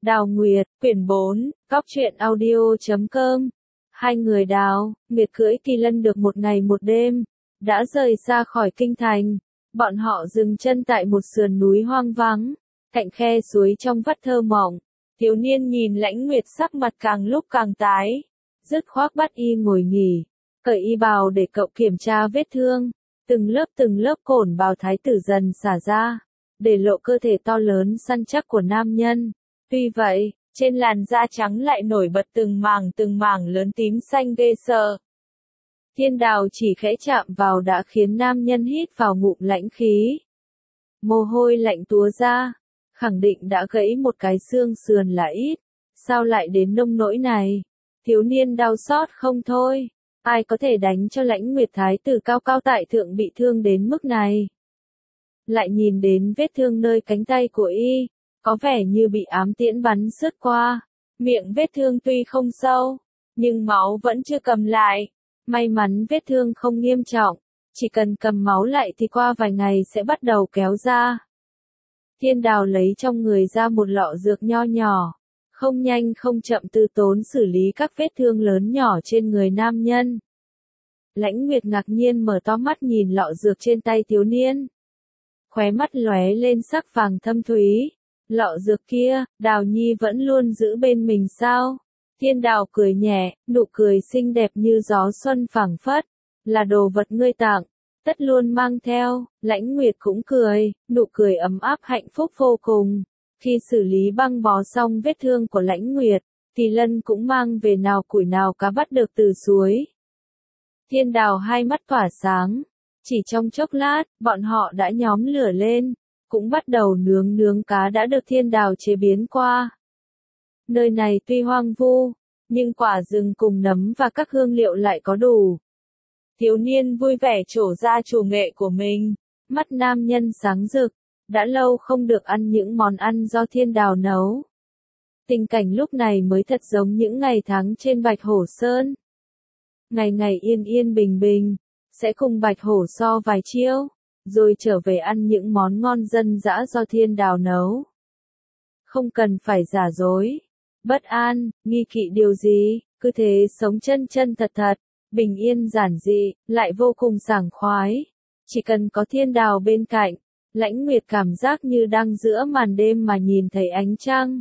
Đào Nguyệt, quyển 4, Cóc truyện audio.com. Hai người Đào, Nguyệt cưỡi kỳ lân được một ngày một đêm, đã rời xa khỏi kinh thành. Bọn họ dừng chân tại một sườn núi hoang vắng, cạnh khe suối trong vắt thơ mộng. Thiếu niên nhìn Lãnh Nguyệt sắc mặt càng lúc càng tái, dứt khoát bắt y ngồi nghỉ, cởi y bào để cậu kiểm tra vết thương. Từng lớp cổn bào thái tử dần xả ra, để lộ cơ thể to lớn săn chắc của nam nhân. Tuy vậy, trên làn da trắng lại nổi bật từng mảng lớn tím xanh ghê sợ. Thiên Đào chỉ khẽ chạm vào đã khiến nam nhân hít vào ngụm lãnh khí. Mồ hôi lạnh túa ra, khẳng định đã gãy một cái xương sườn là ít, sao lại đến nông nỗi này? Thiếu niên đau xót không thôi, ai có thể đánh cho Lãnh Nguyệt thái tử cao cao tại thượng bị thương đến mức này? Lại nhìn đến vết thương nơi cánh tay của y, có vẻ như bị ám tiễn bắn sượt qua, miệng vết thương tuy không sâu, nhưng máu vẫn chưa cầm lại. May mắn vết thương không nghiêm trọng, chỉ cần cầm máu lại thì qua vài ngày sẽ bắt đầu kéo ra. Thiên Đào lấy trong người ra một lọ dược nho nhỏ, không nhanh không chậm từ tốn xử lý các vết thương lớn nhỏ trên người nam nhân. Lãnh Nguyệt ngạc nhiên mở to mắt nhìn lọ dược trên tay thiếu niên. Khóe mắt lóe lên sắc vàng thâm thúy. Lọ dược kia, Đào Nhi vẫn luôn giữ bên mình sao? Thiên Đào cười nhẹ, nụ cười xinh đẹp như gió xuân phảng phất, là đồ vật ngươi tặng, tất luôn mang theo. Lãnh Nguyệt cũng cười, nụ cười ấm áp hạnh phúc vô cùng. Khi xử lý băng bó xong vết thương của Lãnh Nguyệt, thì Lân cũng mang về nào củi nào cá bắt được từ suối. Thiên Đào hai mắt tỏa sáng, chỉ trong chốc lát, bọn họ đã nhóm lửa lên, cũng bắt đầu nướng cá đã được Thiên Đào chế biến qua. Nơi này tuy hoang vu, nhưng quả rừng cùng nấm và các hương liệu lại có đủ. Thiếu niên vui vẻ trổ ra chủ nghệ của mình, mắt nam nhân sáng rực, đã lâu không được ăn những món ăn do Thiên Đào nấu. Tình cảnh lúc này mới thật giống những ngày tháng trên Bạch Hổ Sơn. Ngày ngày yên yên bình bình, sẽ cùng Bạch Hổ so vài chiêu, rồi trở về ăn những món ngon dân dã do Thiên Đào nấu. Không cần phải giả dối, bất an, nghi kỵ điều gì, cứ thế sống chân chân thật thật, bình yên giản dị, lại vô cùng sảng khoái. Chỉ cần có Thiên Đào bên cạnh, Lãnh Nguyệt cảm giác như đang giữa màn đêm mà nhìn thấy ánh trăng.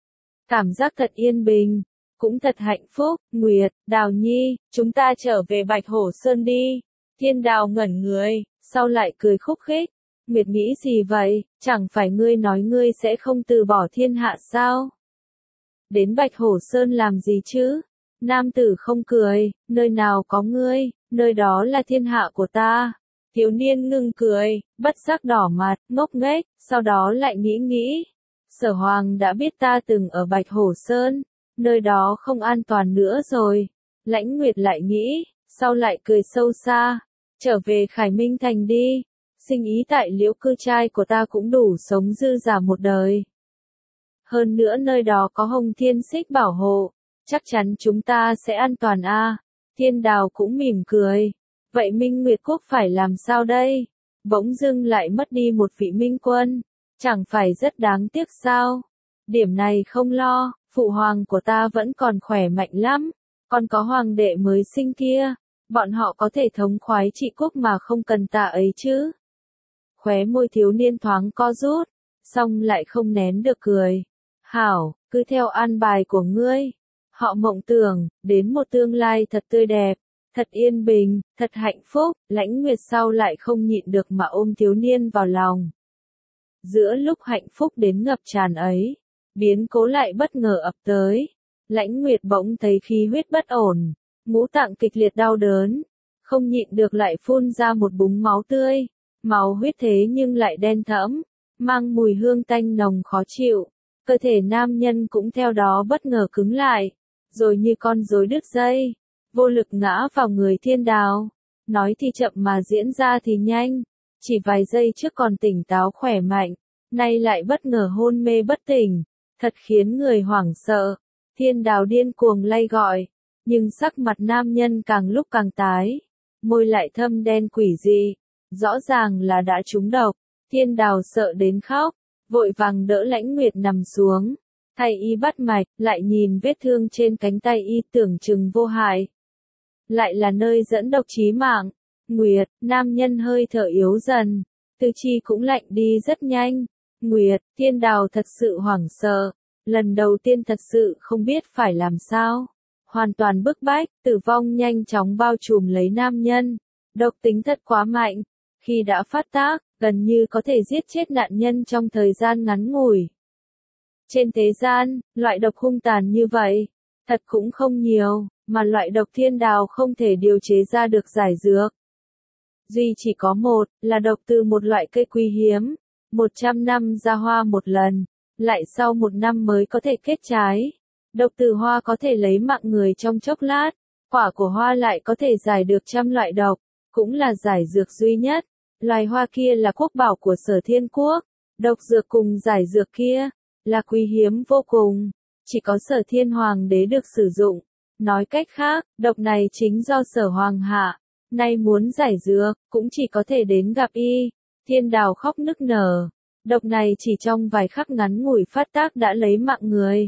Cảm giác thật yên bình, cũng thật hạnh phúc. Nguyệt, Đào Nhi, chúng ta trở về Bạch Hổ Sơn đi. Thiên Đào ngẩn người, sau lại cười khúc khích. Nguyệt nghĩ gì vậy, chẳng phải ngươi nói ngươi sẽ không từ bỏ thiên hạ sao? Đến Bạch Hổ Sơn làm gì chứ? Nam tử không cười, nơi nào có ngươi, nơi đó là thiên hạ của ta. Thiếu niên ngưng cười, bất giác đỏ mặt, ngốc nghếch, sau đó lại nghĩ. Sở Hoàng đã biết ta từng ở Bạch Hổ Sơn, nơi đó không an toàn nữa rồi. Lãnh Nguyệt lại nghĩ, sau lại cười sâu xa, trở về Khải Minh Thành đi. Sinh ý tại Liễu Cư trai của ta cũng đủ sống dư giả một đời. Hơn nữa nơi đó có Hồng Thiên Xích bảo hộ, chắc chắn chúng ta sẽ an toàn a. Thiên Đào cũng mỉm cười. Vậy Minh Nguyệt Quốc phải làm sao đây? Bỗng dưng lại mất đi một vị minh quân, chẳng phải rất đáng tiếc sao? Điểm này không lo, phụ hoàng của ta vẫn còn khỏe mạnh lắm, còn có hoàng đệ mới sinh kia, bọn họ có thể thống khoái trị quốc mà không cần ta ấy chứ. Khóe môi thiếu niên thoáng co rút, xong lại không nén được cười. Hảo, cứ theo an bài của ngươi. Họ mộng tưởng, đến một tương lai thật tươi đẹp, thật yên bình, thật hạnh phúc. Lãnh Nguyệt sau lại không nhịn được mà ôm thiếu niên vào lòng. Giữa lúc hạnh phúc đến ngập tràn ấy, biến cố lại bất ngờ ập tới. Lãnh Nguyệt bỗng thấy khí huyết bất ổn, ngũ tạng kịch liệt đau đớn, không nhịn được lại phun ra một búng máu tươi. Máu huyết thế nhưng lại đen thẫm, mang mùi hương tanh nồng khó chịu. Cơ thể nam nhân cũng theo đó bất ngờ cứng lại, rồi như con rối đứt dây, vô lực ngã vào người Thiên Đào. Nói thì chậm mà diễn ra thì nhanh, chỉ vài giây trước còn tỉnh táo khỏe mạnh, nay lại bất ngờ hôn mê bất tỉnh, thật khiến người hoảng sợ. Thiên Đào điên cuồng lay gọi, nhưng sắc mặt nam nhân càng lúc càng tái, môi lại thâm đen quỷ dị, rõ ràng là đã trúng độc. Thiên Đào sợ đến khóc, vội vàng đỡ Lãnh Nguyệt nằm xuống, Thay y bắt mạch, lại nhìn vết thương trên cánh tay y tưởng chừng vô hại. Lại là nơi dẫn độc chí mạng. Nguyệt, nam nhân hơi thở yếu dần. Tư chi cũng lạnh đi rất nhanh. Nguyệt, Thiên Đào thật sự hoảng sợ. Lần đầu tiên thật sự không biết phải làm sao. Hoàn toàn bức bách, tử vong nhanh chóng bao trùm lấy nam nhân. Độc tính thật quá mạnh. Khi đã phát tác, gần như có thể giết chết nạn nhân trong thời gian ngắn ngủi. Trên thế gian, loại độc hung tàn như vậy, thật cũng không nhiều, mà loại độc Thiên Đào không thể điều chế ra được giải dược. Duy chỉ có một, là độc từ một loại cây quý hiếm, 100 năm ra hoa một lần, lại sau 1 năm mới có thể kết trái. Độc từ hoa có thể lấy mạng người trong chốc lát, quả của hoa lại có thể giải được trăm loại độc, cũng là giải dược duy nhất. Loài hoa kia là quốc bảo của Sở Thiên Quốc, độc dược cùng giải dược kia là quý hiếm vô cùng, chỉ có Sở Thiên Hoàng đế được sử dụng. Nói cách khác, độc này chính do Sở Hoàng hạ, nay muốn giải dược, cũng chỉ có thể đến gặp y. Thiên Đào khóc nức nở, độc này chỉ trong vài khắc ngắn ngủi phát tác đã lấy mạng người.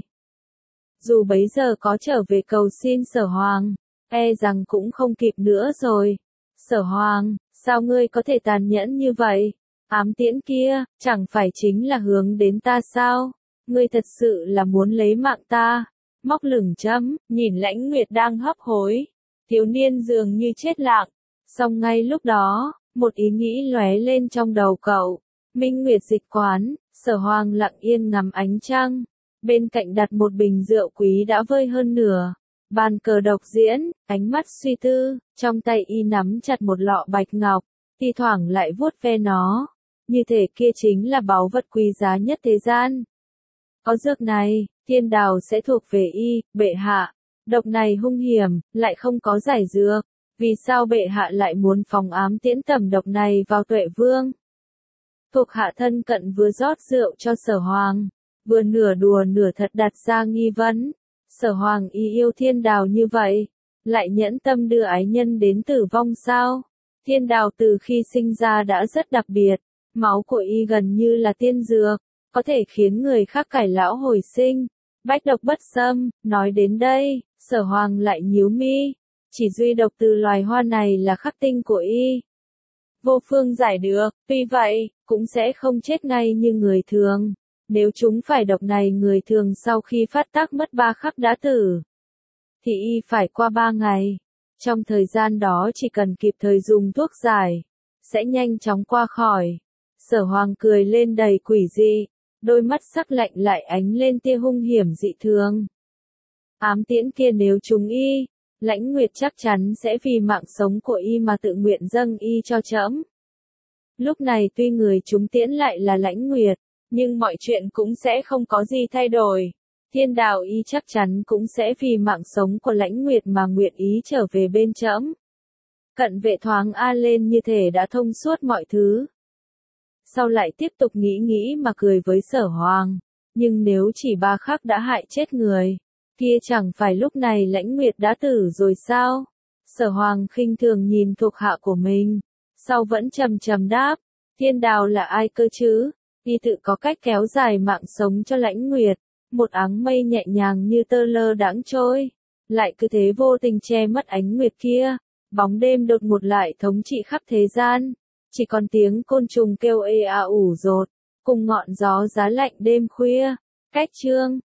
Dù bấy giờ có trở về cầu xin Sở Hoàng, e rằng cũng không kịp nữa rồi. Sở Hoàng, sao ngươi có thể tàn nhẫn như vậy? Ám tiễn kia, chẳng phải chính là hướng đến ta sao? Ngươi thật sự là muốn lấy mạng ta. Móc lửng chấm, nhìn Lãnh Nguyệt đang hấp hối. Thiếu niên dường như chết lặng. Song ngay lúc đó, một ý nghĩ lóe lên trong đầu cậu. Minh Nguyệt dịch quán, Sở Hoàng lặng yên ngắm ánh trăng. Bên cạnh đặt một bình rượu quý đã vơi hơn nửa. Bàn cờ độc diễn, ánh mắt suy tư, trong tay y nắm chặt một lọ bạch ngọc, thi thoảng lại vuốt ve nó. Như thể kia chính là báu vật quý giá nhất thế gian. Có dược này, Thiên Đào sẽ thuộc về y, bệ hạ. Độc này hung hiểm, lại không có giải dược. Vì sao bệ hạ lại muốn phóng ám tiễn tẩm độc này vào Tuệ Vương? Thuộc hạ thân cận vừa rót rượu cho Sở Hoàng, vừa nửa đùa nửa thật đặt ra nghi vấn. Sở Hoàng y yêu Thiên Đào như vậy, lại nhẫn tâm đưa ái nhân đến tử vong sao? Thiên Đào từ khi sinh ra đã rất đặc biệt, máu của y gần như là tiên dược, có thể khiến người khác cải lão hồi sinh, bách độc bất xâm. Nói đến đây, Sở Hoàng lại nhíu mi, chỉ duy độc từ loài hoa này là khắc tinh của y. Vô phương giải được, tuy vậy, cũng sẽ không chết ngay như người thường. Nếu chúng phải độc này người thường sau khi phát tác mất 3 khắc đã tử, thì y phải qua 3 ngày. Trong thời gian đó chỉ cần kịp thời dùng thuốc giải, sẽ nhanh chóng qua khỏi. Sở Hoàng cười lên đầy quỷ dị, đôi mắt sắc lạnh lại ánh lên tia hung hiểm dị thường. Ám tiễn kia nếu trúng y, Lãnh Nguyệt chắc chắn sẽ vì mạng sống của y mà tự nguyện dâng y cho trẫm. Lúc này tuy người trúng tiễn lại là Lãnh Nguyệt, nhưng mọi chuyện cũng sẽ không có gì thay đổi. Thiên Đào y chắc chắn cũng sẽ vì mạng sống của Lãnh Nguyệt mà nguyện ý trở về bên trẫm. Cận Vệ thoáng a lên như thể đã thông suốt mọi thứ. Sau lại tiếp tục nghĩ mà cười với Sở Hoàng. Nhưng nếu chỉ 3 khắc đã hại chết người, kia chẳng phải lúc này Lãnh Nguyệt đã tử rồi sao? Sở Hoàng khinh thường nhìn thuộc hạ của mình, sau vẫn trầm trầm đáp, Thiên Đào là ai cơ chứ? Y tự có cách kéo dài mạng sống cho Lãnh Nguyệt. Một áng mây nhẹ nhàng như tơ lơ đãng trôi, lại cứ thế vô tình che mất ánh nguyệt kia. Bóng đêm đột ngột lại thống trị khắp thế gian, chỉ còn tiếng côn trùng kêu ê a ủ dột, cùng ngọn gió giá lạnh đêm khuya. Cách chương